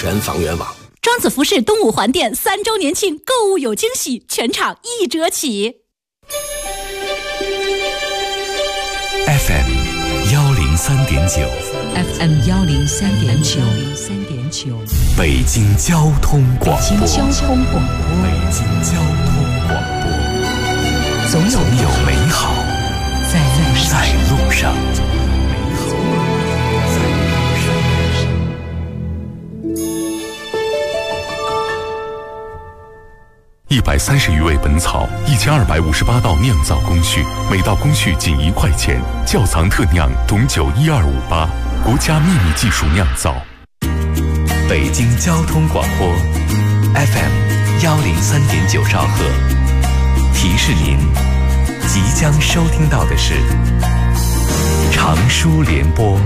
全房源网。 庄子服饰东五环店3周年庆购物有惊喜，全场1折起。 FM 103.9 FM 103.9 北京交通广播。 北京交通广播，总有美好在路上。130余味本草，1258道酿造工序，每道工序仅1块钱。窖藏特酿董酒1258，国家秘密技术酿造。北京交通广播 FM 103.9兆赫，提示您即将收听到的是长舒联播。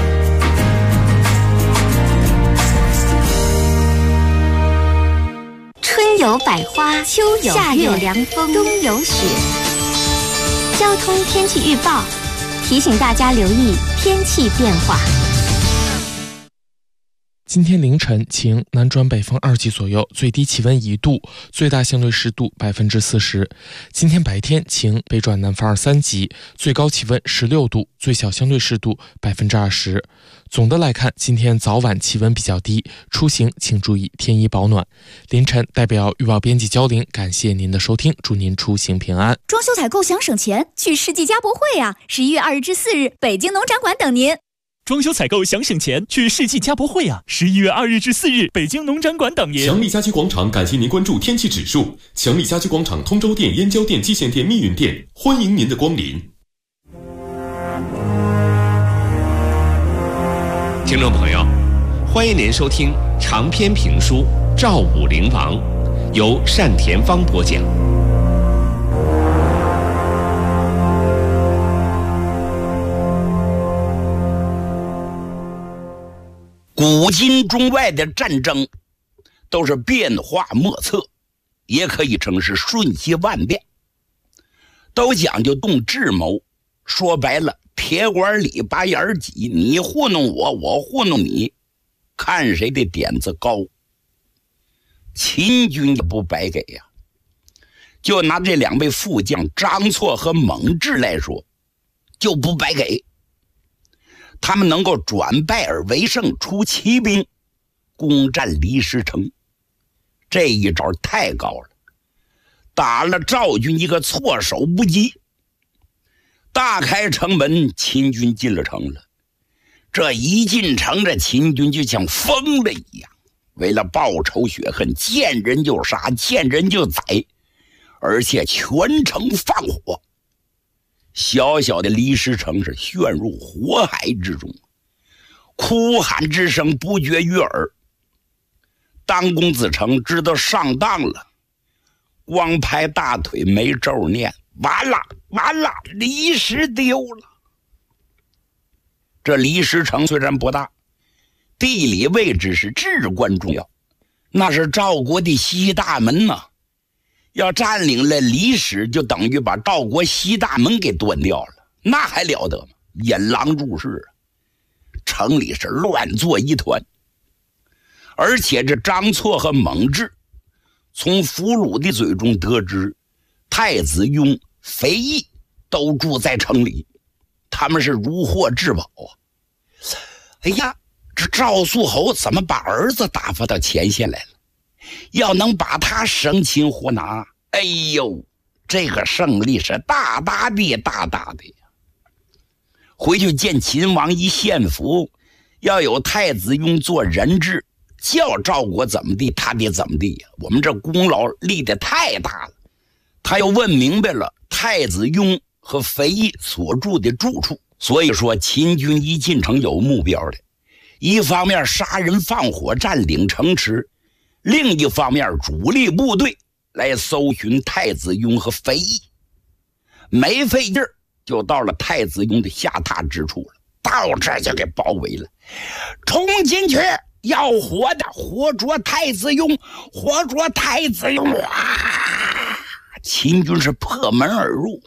春有百花，秋有夏有凉风，冬有雪。交通天气预报提醒大家留意天气变化。 今天凌晨晴，南转北风2级左右，最低气温1度，最大相对湿度40%。今天白天晴，北转南风2、3级，最高气温16度，最小相对湿度20%。总的来看，今天早晚气温比较低，出行请注意添衣保暖。凌晨代表预报编辑焦玲，感谢您的收听，祝您出行平安。 装修采购想省钱，去世纪家博会啊！11月2日至4日，北京农展馆等您。 装修采购想省钱，去世纪家博会啊！11月2日至4日，北京农展馆等您。 强力家居广场感谢您关注天气指数。强力家居广场通州店、燕郊店、蓟县店、密云店，欢迎您的光临。 听众朋友，欢迎您收听长篇评书《赵武灵王》，由单田芳播讲。 古今中外的战争都是变化莫测，也可以称是瞬息万变，都讲究动智谋。说白了，铁管里拔眼挤，你糊弄我，我糊弄你，看谁的点子高。秦军也不白给呀。就拿这2位副将张错和蒙挚来说，就不白给。他们能够转败而为胜，出骑兵攻占离石城，这一招太高了，打了赵军一个措手不及。大开城门，秦军进了城了。这一进城，这秦军就像疯了一样，为了报仇雪恨，见人就杀，见人就宰，而且全城放火。小小的离石城是陷入火海之中，哭喊之声不绝于耳。当公子成知道上当了，光拍大腿没咒念，完了完了，离石丢了。这离石城虽然不大，地理位置是至关重要，那是赵国的西大门呐。要占领了离石，就等于把赵国西大门给端掉了，那还了得吗？引狼入室啊！城里是乱作一团。而且这张错和蒙挚从俘虏的嘴中得知，太子雍、肥义都住在城里，他们是如获至宝啊！哎呀，这赵肃侯怎么把儿子打发到前线来了？要能把他生擒活拿，哎呦，这个胜利是大大的大大的呀！回去见秦王一献俘，要有太子雍做人质，叫赵国怎么地他得怎么地呀！我们这功劳立得太大了。他又问明白了太子雍和肥义所住的住处，所以说秦军一进城有目标的，一方面杀人放火占领城池，另一方面主力部队来搜寻太子雍和肥义。没费劲儿就到了太子雍的下榻之处了，到这儿就给包围了，冲进去要活的，活捉太子雍，活捉太子雍啊！秦军是破门而入，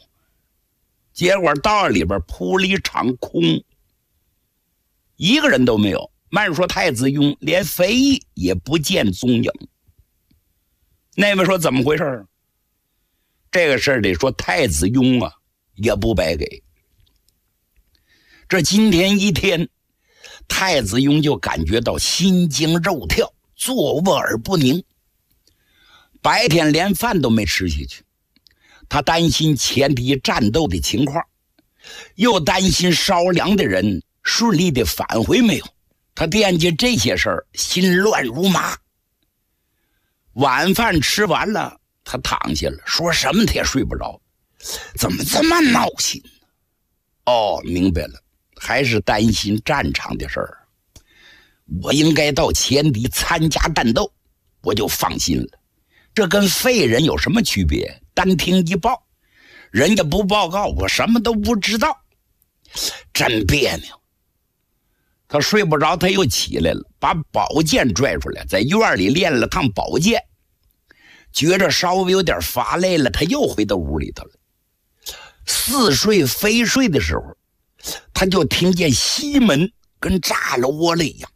结果到里边扑了一场空，一个人都没有， 慢说太子雍，连肥义也不见踪影。那位说怎么回事？这个事儿得说太子雍啊，也不白给。这今天一天，太子雍就感觉到心惊肉跳，坐卧而不宁。白天连饭都没吃下去，他担心前敌战斗的情况，又担心烧粮的人顺利的返回没有。他惦记这些事儿，心乱如麻。晚饭吃完了，他躺下了，说什么他也睡不着，怎么这么闹心呢？哦，明白了，还是担心战场的事儿。我应该到前敌参加战斗，我就放心了。这跟废人有什么区别？单听一报，人家不报告，我什么都不知道，真别扭。他睡不着，他又起来了，把宝剑拽出来，在院里练了趟宝剑，觉着稍微有点乏累了，他又回到屋里头了。似睡非睡的时候，他就听见西门跟炸了窝了一样，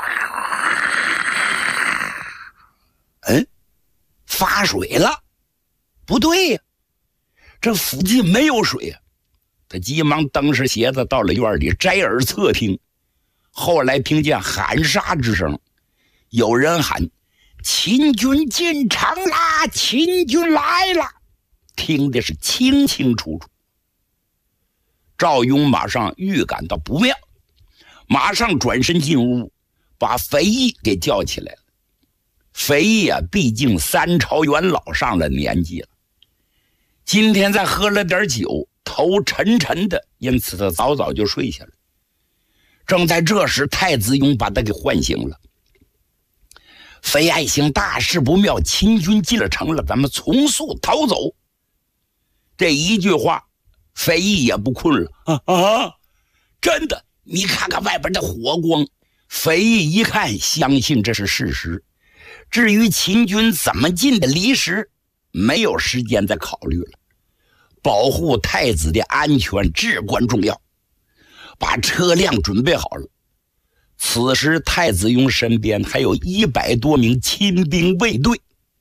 发水了，不对呀，这附近没有水啊。他急忙蹬着鞋子到了院里，摘耳侧听。后来听见喊杀之声，有人喊秦军进城啦，秦军来了，听的是清清楚楚。赵雍马上预感到不妙，马上转身进屋，把肥义给叫起来了。肥义啊，毕竟三朝元老，上了年纪了，今天再喝了点酒，头沉沉的，因此他早早就睡下了。正在这时，太子雍把他给唤醒了。肥爱卿，大事不妙，秦军进了城了，咱们从速逃走。这一句话，肥义也不困了。真的？你看看外边的火光。肥义一看，相信这是事实。至于秦军怎么进的离石，没有时间再考虑了。保护太子的安全至关重要。把车辆准备好了。此时太子雍身边还有100多名亲兵卫队，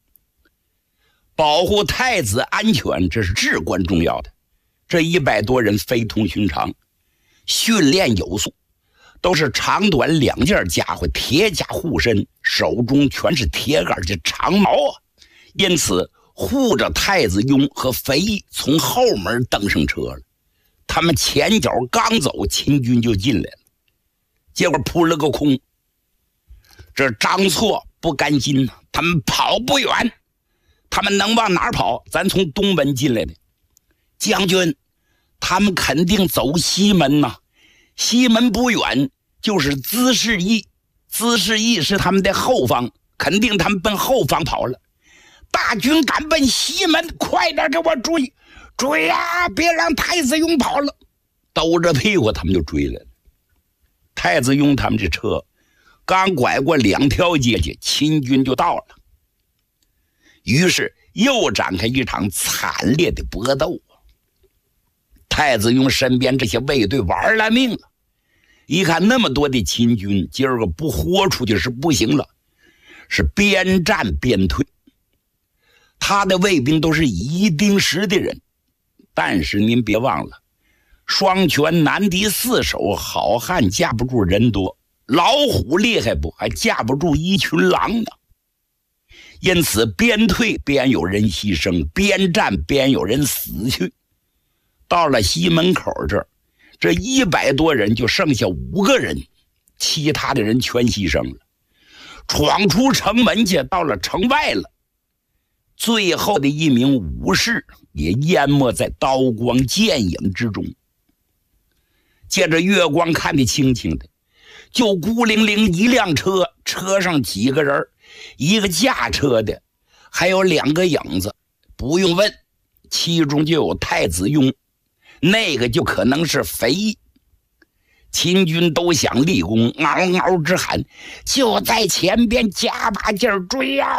保护太子安全，这是至关重要的。这100多人非同寻常，训练有素，都是长短2件家伙，铁甲护身，手中全是铁杆的长矛啊！因此护着太子雍和肥义从后门登上车了。他们前脚刚走，秦军就进来了，结果扑了个空。这张错不甘心，他们跑不远，他们能往哪儿跑？咱从东门进来的。将军，他们肯定走西门呐，西门不远就是资士驿，资士驿是他们的后方，肯定他们奔后方跑了。大军赶奔西门，快点给我追！追啊！别让太子雍跑了！兜着屁股他们就追来了。太子雍他们这车刚拐过2条街去，秦军就到了。于是又展开一场惨烈的搏斗。太子雍身边这些卫队玩了命了，一看那么多的秦军，今儿个不豁出去是不行了，是边战边退。他的卫兵都是一定时的人，但是您别忘了，双拳难敌4手，好汉架不住人多，老虎厉害不，还架不住一群狼呢。因此边退边有人牺牲，边战边有人死去。到了西门口这100多人就剩下5个人，其他的人全牺牲了。闯出城门去，到了城外了，最后的一名武士也淹没在刀光剑影之中。借着月光看得清清的，就孤零零一辆车，车上几个人，一个驾车的，还有2个影子。不用问，其中就有太子雍，那个就可能是肥义。秦军都想立功，嗷嗷直喊，就在前边，加把劲儿追啊！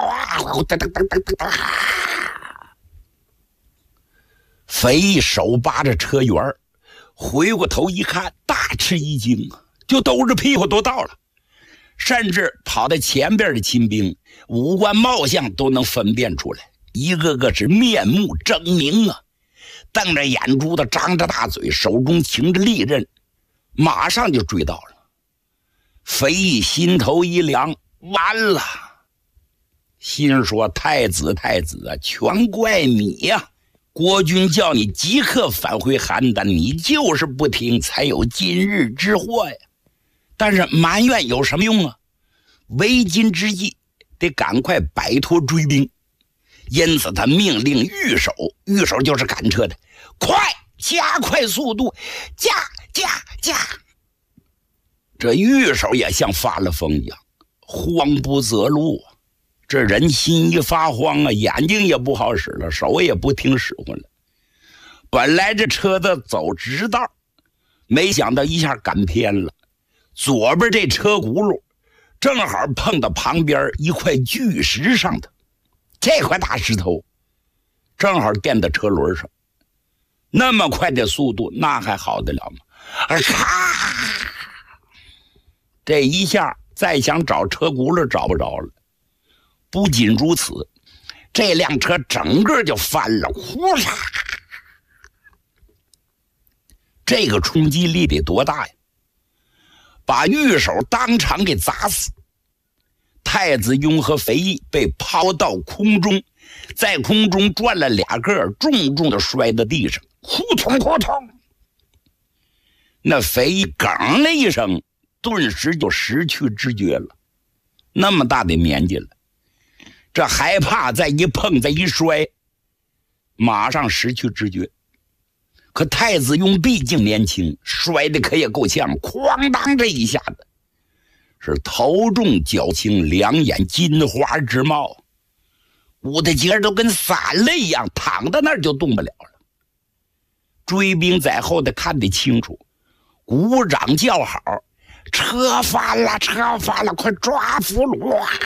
肥义手扒着车辕，回过头一看，大吃一惊，就兜着屁股都到了。 甚至跑在前边的秦兵，五官貌相都能分辨出来，一个个是面目狰狞啊，瞪着眼珠子，张着大嘴，手中擎着利刃，马上就追到了。肥义心头一凉，完了，心说太子啊，全怪你呀！国君叫你即刻返回邯郸，你就是不听，才有今日之祸呀。但是埋怨有什么用啊？为今之计得赶快摆脱追兵，因此他命令御手就是赶车的，快加快速度，加！这御手也像发了疯一样，慌不择路啊！这人心一发慌啊，眼睛也不好使了，手也不听使唤了。本来这车子走直道，没想到一下赶偏了，左边这车轱辘正好碰到旁边一块巨石上头，这块大石头正好垫到车轮上，那么快的速度，那还好得了吗？这一下再想找车轱辘找不着了。不仅如此，这辆车整个就翻了，呼啦！这个冲击力得多大呀？把御手当场给砸死。太子雍和肥义被抛到空中，在空中转了俩个，重重的摔到地上，呼通呼通。那肥义哽了一声，顿时就失去知觉了。那么大的年纪了，这害怕再一碰再一摔，马上失去知觉。可太子雍毕竟年轻，摔的可也够呛，哐当这一下子是头重脚轻，两眼金花直冒，捂的节都跟散了一样，躺在那儿就动不了了。追兵在后的看得清楚，鼓掌叫好，车翻了，快抓俘虏啊！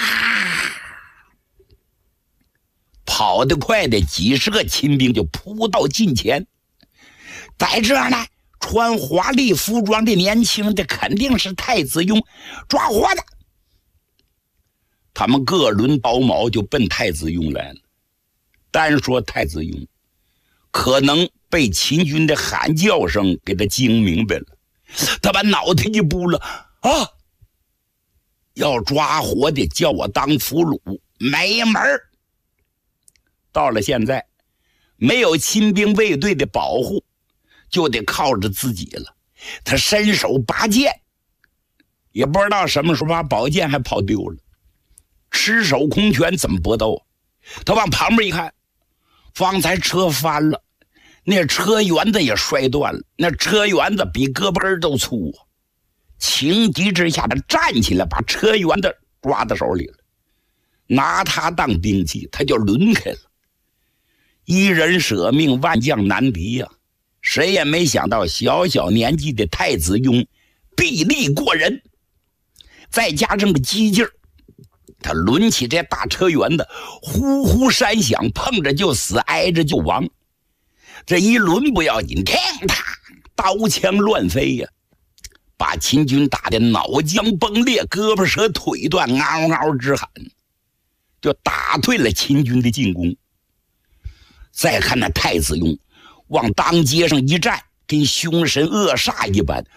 跑得快的几十个秦兵就扑到近前，在这儿呢，穿华丽服装的年轻的肯定是太子雍抓活的。他们各抡刀矛就奔太子雍来了。单说太子雍可能被秦军的喊叫声给他惊明白了，他把脑袋一拨了，啊，要抓活的叫我当俘虏，没门儿。到了现在，没有亲兵卫队的保护，就得靠着自己了。他伸手拔剑，也不知道什么时候把宝剑还跑丢了，赤手空拳怎么搏斗？他往旁边一看，方才车翻了，那车辕子也摔断了，那车辕子比胳膊根都粗啊！情急之下，他站起来，把车辕子抓到手里了，拿它当兵器，他就抡开了。一人舍命，万将难敌呀！谁也没想到，小小年纪的太子雍臂力过人，再加上个机劲儿，他抡起这大车辕子，呼呼山响，碰着就死，挨着就亡。这一抡不要紧，听他刀枪乱飞呀，把秦军打得脑浆崩裂，胳膊折腿断，嗷嗷直喊，就打退了秦军的进攻。再看那太子雍往当街上一站，跟凶神恶煞一般，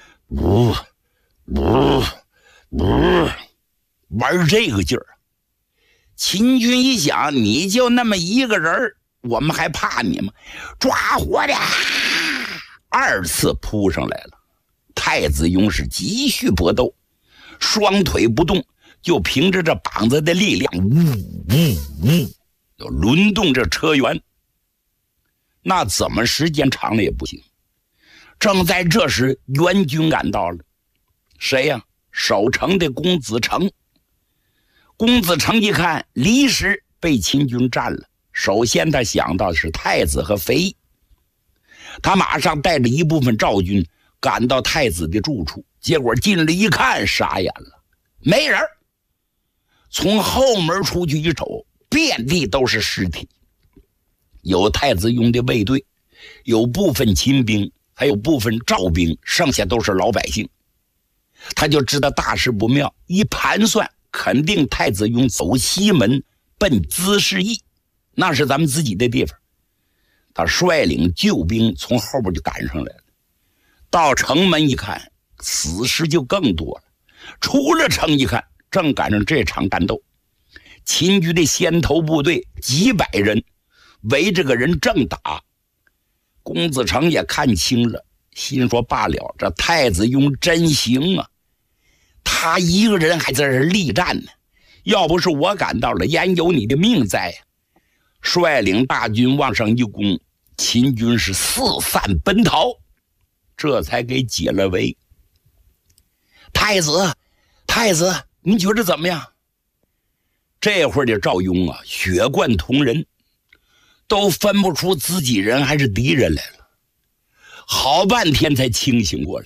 玩这个劲儿。秦军一想，你就那么一个人，我们还怕你吗？抓活的，二次扑上来了。太子雍是继续搏斗，双腿不动，就凭着这膀子的力量，就抡动这车辕。那怎么时间长了也不行。正在这时，援军赶到了。谁呀？守城的公子成。公子成一看离时被秦军占了，首先他想到是太子和肥义，他马上带着一部分赵军赶到太子的住处，结果进来一看，傻眼了，没人。从后门出去一瞅，遍地都是尸体，有太子雍的卫队，有部分秦兵，还有部分赵兵，剩下都是老百姓。 他就知道大事不妙，一盘算，肯定太子雍走西门奔滋事驿，那是咱们自己的地方。他率领救兵从后边就赶上来了，到城门一看，死尸就更多了。出了城一看，正赶上这场战斗，秦军的先头部队几百人围着个人正打。公子成也看清了，心说罢了，这太子雍真行啊，他一个人还在这力战呢，要不是我赶到了，焉有你的命在呀？率领大军往上一攻，秦军是四散奔逃，这才给解了围。太子，您觉得怎么样？这会儿的赵雍啊，血贯瞳仁，都分不出自己人还是敌人来了，好半天才清醒过来。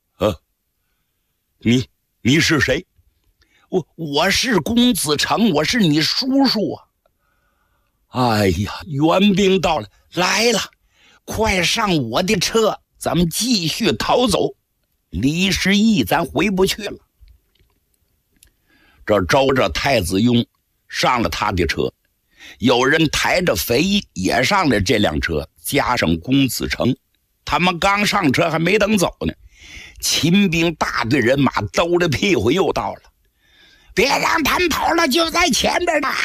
你是谁？我是公子成，我是你叔叔啊。哎呀，援兵到了，来了，快上我的车，咱们继续逃走。离失驿咱回不去了。这周着太子雍上了他的车，有人抬着肥义也上了这辆车，加上公子成，他们刚上车还没等走呢，秦兵大队人马兜着屁股又到了，别让他们跑了，就在前边呢。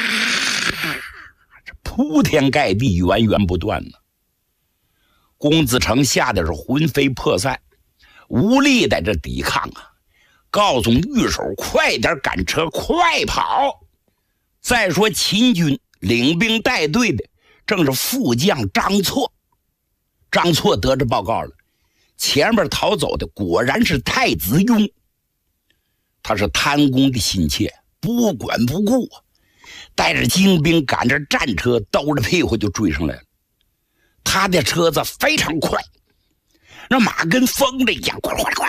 这铺天盖地，源源不断呢。公子成吓得是魂飞魄散，无力在这抵抗啊，告诉御手快点赶车，快跑。再说秦军领兵带队的正是副将张错，张错得着报告了，前面逃走的果然是太子雍，他是贪功的心切，不管不顾啊，带着精兵赶着战车，兜着屁股就追上来了。他的车子非常快，那马跟疯了一样，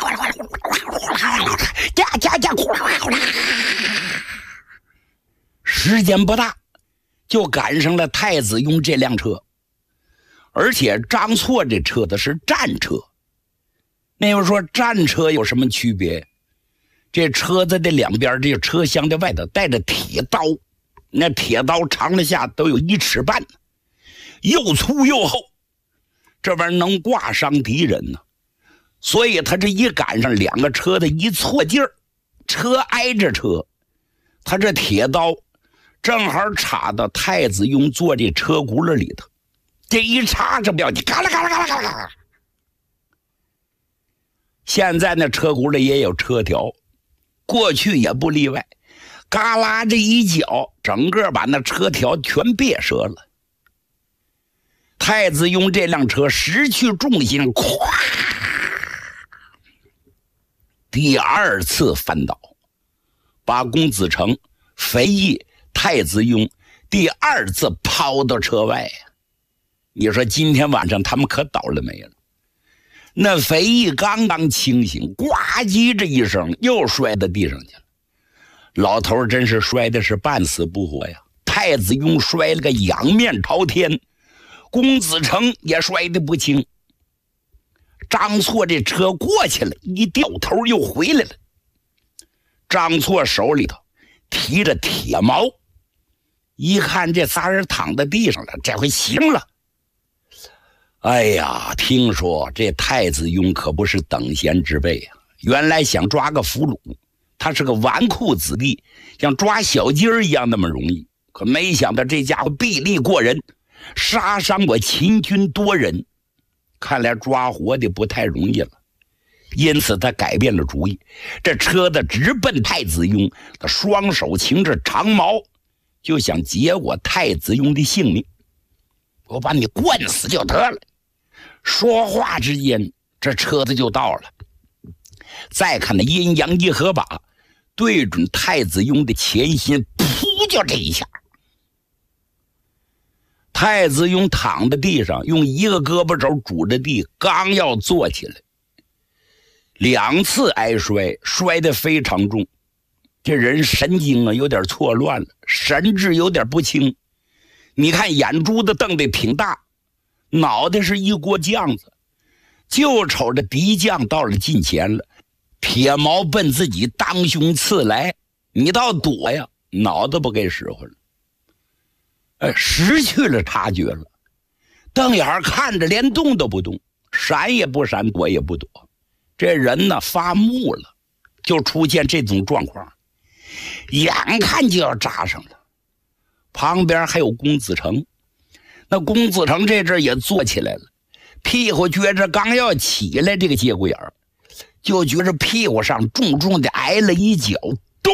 时间不大就赶上了太子雍这辆车，而且张错这车子是战车。那要说战车有什么区别？这车子的两边，这个车厢的外头带着铁刀，那铁刀长了下都有1尺半，又粗又厚，这玩意儿能挂伤敌人呢。所以他这一赶上，两个车的一错劲儿，车挨着车，他这铁刀正好插到太子雍坐这车轱辘里头，这一插这不要紧，嘎啦嘎啦嘎啦嘎啦。现在那车轱辘也有车条，过去也不例外，嘎啦这一脚，整个把那车条全别折了。太子雍这辆车失去重心，咵，第二次翻倒，把公子成、肥义、太子雍第二次抛到车外呀。你说今天晚上他们可倒了霉了。那肥义刚刚清醒，呱唧这一声又摔到地上去了。老头真是摔的是半死不活呀。太子雍摔了个仰面朝天，公子成也摔得不轻。张错这车过去了，一掉头又回来了。张错手里头提着铁矛，一看这仨人躺在地上了，这回行了。哎呀，听说这太子雍可不是等闲之辈啊！原来想抓个俘虏，他是个纨绔子弟，像抓小鸡儿一样那么容易。可没想到这家伙臂力过人，杀伤我秦军多人，看来抓活的不太容易了。因此他改变了主意，这车子直奔太子雍，他双手擎着长矛，就想结我太子雍的性命。我把你灌死就得了。说话之间，这车子就到了。再看那阴阳一合把，对准太子雍的前心，噗，就这一下。太子雍躺在地上，用一个胳膊肘拄着地，刚要坐起来，2次挨摔，摔得非常重。这人神经啊有点错乱了，神志有点不清。你看眼珠子瞪得挺大，脑袋是一锅酱子，就瞅着敌将到了近前了， 铁矛奔自己当胸刺来，你倒躲呀，脑子不给使唤了。失去了察觉了，瞪眼看着，连动都不动，闪也不闪，躲也不躲。这人呢发木了，就出现这种状况，眼看就要扎上了。旁边还有公子成，那公子成这阵也坐起来了，屁股觉着刚要起来，这个节骨眼儿就觉着屁股上重重的挨了一脚，咚！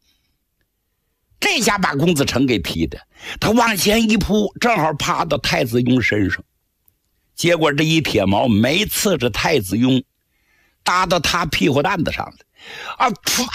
这下把公子成给踢的，他往前一扑，正好趴到太子雍身上。结果这一铁矛没刺着太子雍，搭到他屁股蛋子上了。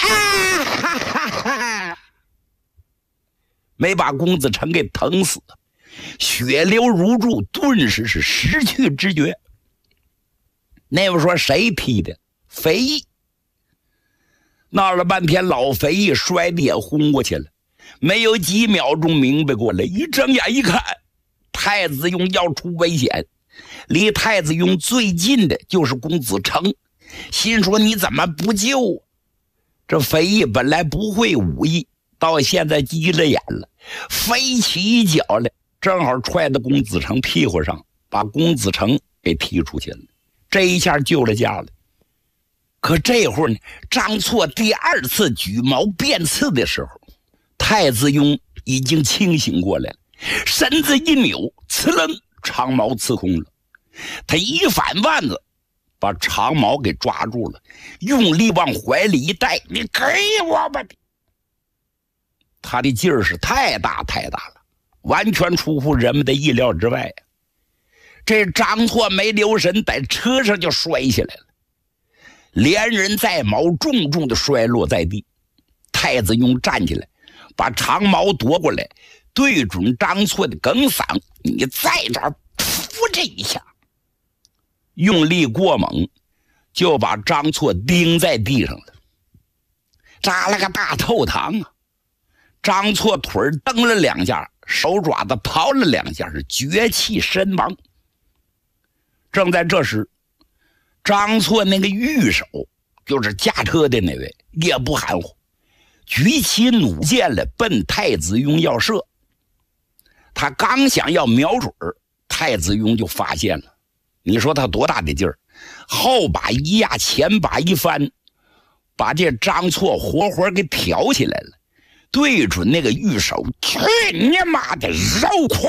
没把公子成给疼死，血流如注，顿时是失去知觉。那位说谁踢的？肥义。闹了半天，老肥义摔得也昏过去了，没有几秒钟明白过来，一睁眼一看，太子雍要出危险，离太子雍最近的就是公子成，心说你怎么不救啊？这肥义本来不会武艺，到现在急了眼了，飞起一脚来，正好踹到公子成屁股上，把公子成给踢出去了。这一下救了家了。可这会儿呢，张错第二次举矛便刺的时候，太子雍已经清醒过来了，身子一扭，呲楞，长矛刺空了。他一反腕子，把长矛给抓住了，用力往怀里一带，你给我吧！他的劲儿是太大太大了，完全出乎人们的意料之外呀。这张错没留神，在车上就摔下来了，连人带矛重重的摔落在地。太子雍站起来，把长矛夺过来，对准张错的梗嗓，你在这儿扑这一下，用力过猛，就把张错钉在地上了，扎了个大透堂啊！张错腿蹬了两下，手爪子刨了两下，是绝气身亡。正在这时，张错那个御手，就是驾车的那位，也不含糊，举起弩箭来奔太子雍要射。他刚想要瞄准，太子雍就发现了。你说他多大的劲儿，后把一压，前把一翻，把这张错活活给挑起来了，对准那个御手，去你妈的肉胯，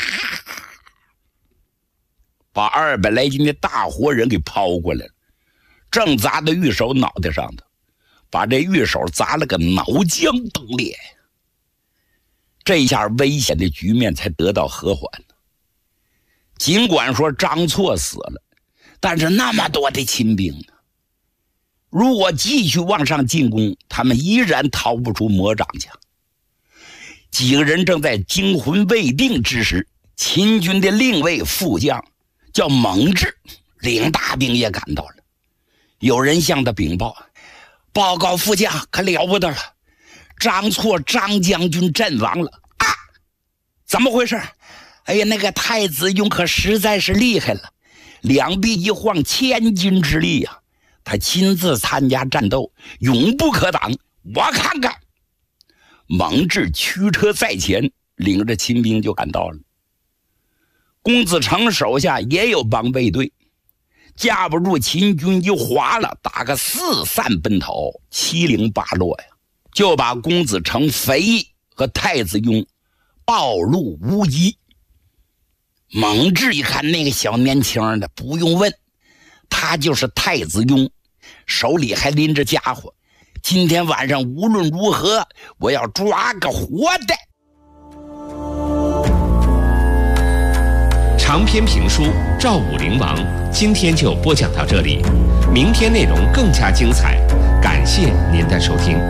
把200来斤的大活人给抛过来了，正砸到御手脑袋上的，把这御手砸了个脑浆崩裂。这一下危险的局面才得到和缓。尽管说张错死了，但是那么多的亲兵呢，如果继续往上进攻，他们依然逃不出魔掌家。几个人正在惊魂未定之时，秦军的另一位副将叫蒙志，领大兵也赶到了。有人向他禀报，报告副将，可了不得了，张错张将军阵亡了啊！怎么回事？哎呀，那个太子雍可实在是厉害了，两臂一晃千斤之力呀，他亲自参加战斗，永不可挡。我看看。蒙志驱车在前，领着亲兵就赶到了。公子成手下也有帮卫队，架不住秦军一哗了，打个四散奔逃，七零八落呀，就把公子成、肥义和太子雍暴露无遗。蒙志一看那个小年轻的，不用问，他就是太子雍，手里还拎着家伙。今天晚上无论如何，我要抓个活的。 长篇评书《赵武灵王》今天就播讲到这里，明天内容更加精彩，感谢您的收听。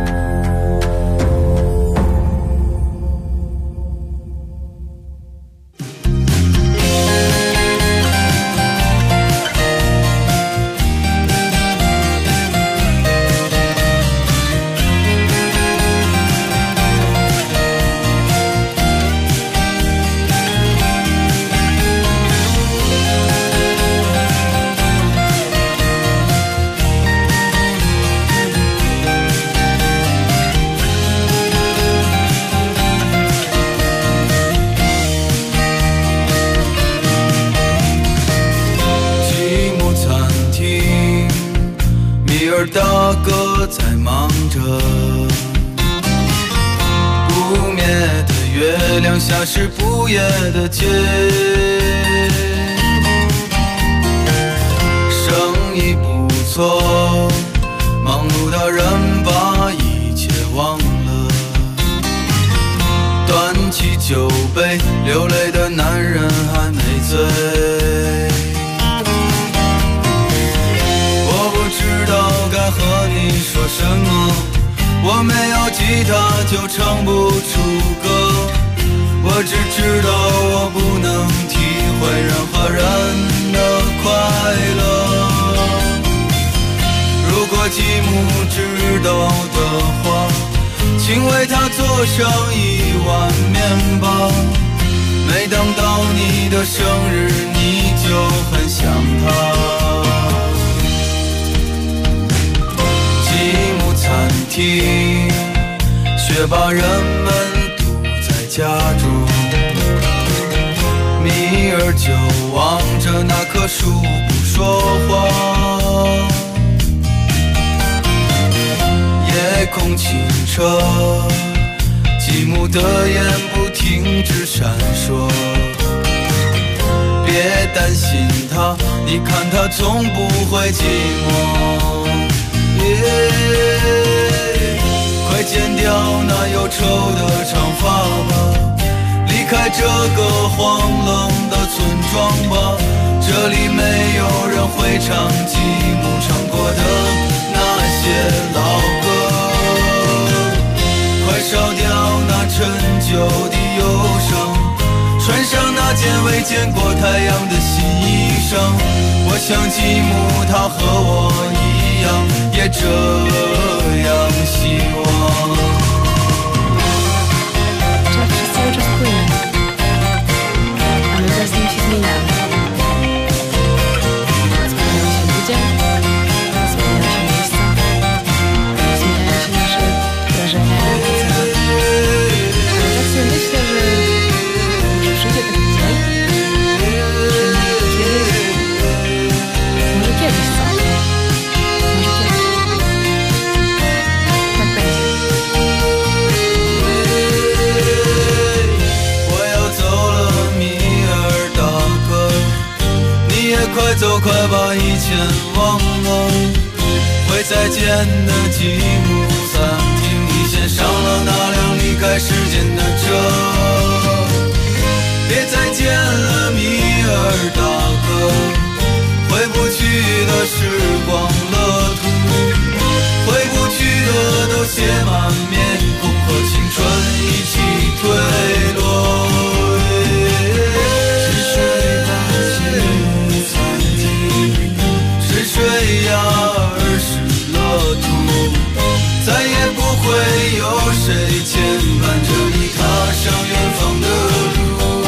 月亮下是不夜的街，生意不错，忙碌的人把一切忘了，端起酒杯，流泪的男人还没醉。我不知道该和你说什么，我没有吉他就唱不出歌，我只知道我不能体会任何人的快乐。如果继母知道的话，请为他做上1碗面包，每当到你的生日你就很想他。继母餐厅，却把人们堵在家中，米儿就望着那棵树不说话，夜空清澈，继母的眼不停止闪烁。别担心他，你看他从不会寂寞。快剪掉那忧愁的长发吧，离开这个荒冷的村庄吧，这里没有人会唱继母唱过的那些老歌。快烧掉那陈旧的忧伤，穿上那件未见过太阳的新衣裳。我想继母她和我一样，也这样希望。快走快把以前忘了，会再见的继母餐厅，你先上了那辆离开时间的车。别再见了米尔大哥，回不去的时光乐土，回不去的都写满面孔，和青春一起退落。水呀儿是乐土，再也不会有谁牵绊着你踏上远方的路。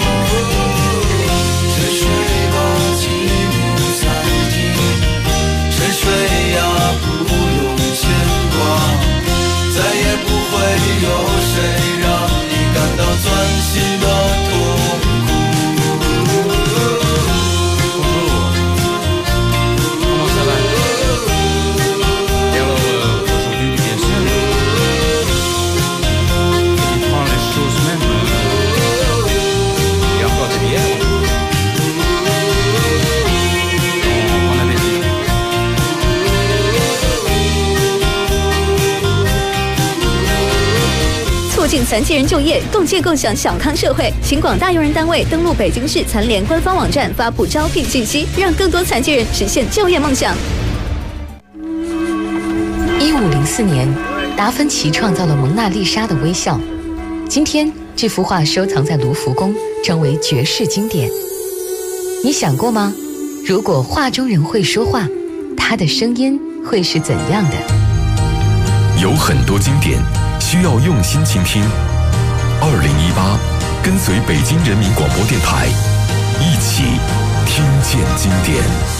沉睡吧继母餐厅，沉睡呀不用牵挂，再也不会有谁让你感到钻心的痛苦。 促进残疾人就业，共建共享小康社会。请广大用人单位登录北京市残联官方网站发布招聘信息，让更多残疾人实现就业梦想。 1504年，达芬奇创造了蒙娜丽莎的微笑。今天，这幅画收藏在卢浮宫，成为绝世经典。你想过吗？如果画中人会说话，他的声音会是怎样的？ 有很多经典需要用心倾听。2018，跟随北京人民广播电台，一起听见经典。